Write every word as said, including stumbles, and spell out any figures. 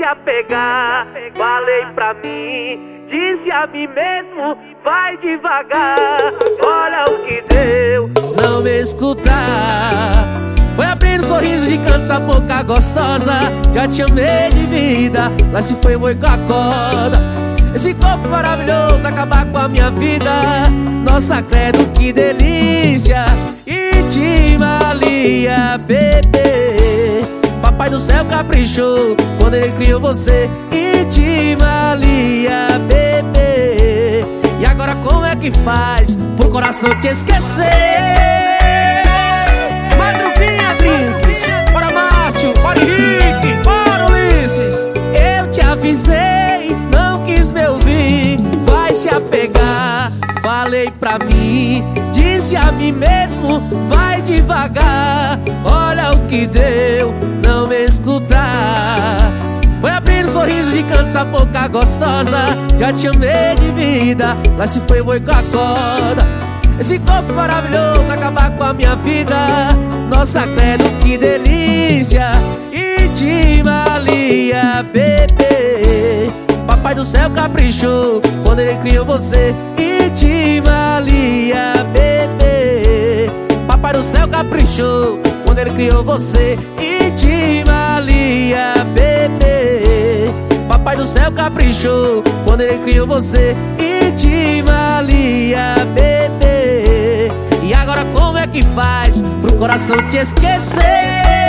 se apegar. Falei pra mim, disse a mim mesmo, vai devagar. Olha o que deu, não me escutar. Foi abrindo sorriso de canto, essa boca gostosa. Já te amei de vida, lá se foi boi com a corda. Esse corpo maravilhoso acabar com a minha vida. Nossa, credo, que delícia. Intimalia, bebê. Papai do céu caprichou quando ele criou você. Intimalia, bebê. E agora como é que faz pro coração te esquecer? Madruguinha Drinks, bora Márcio, bora Henrique, bora Ulisses. Eu te avisei, não quis me ouvir. Vai se apegar, falei pra mim, disse a mim mesmo, vai devagar. Olha o que deu, não me escutar. Foi abrindo sorriso de canto, essa boca gostosa. Já te amei de vida, lá se foi boi com a corda. Esse corpo maravilhoso acabar com a minha vida. Nossa, credo, que delícia. Intimalia, bebê. Papai do céu caprichou quando ele criou você. Intimalia, bebê. Papai do céu caprichou quando ele criou você. Intimalia, bebê. Papai do céu caprichou quando ele criou você. Intimalia, bebê. E agora como é que faz pro coração te esquecer?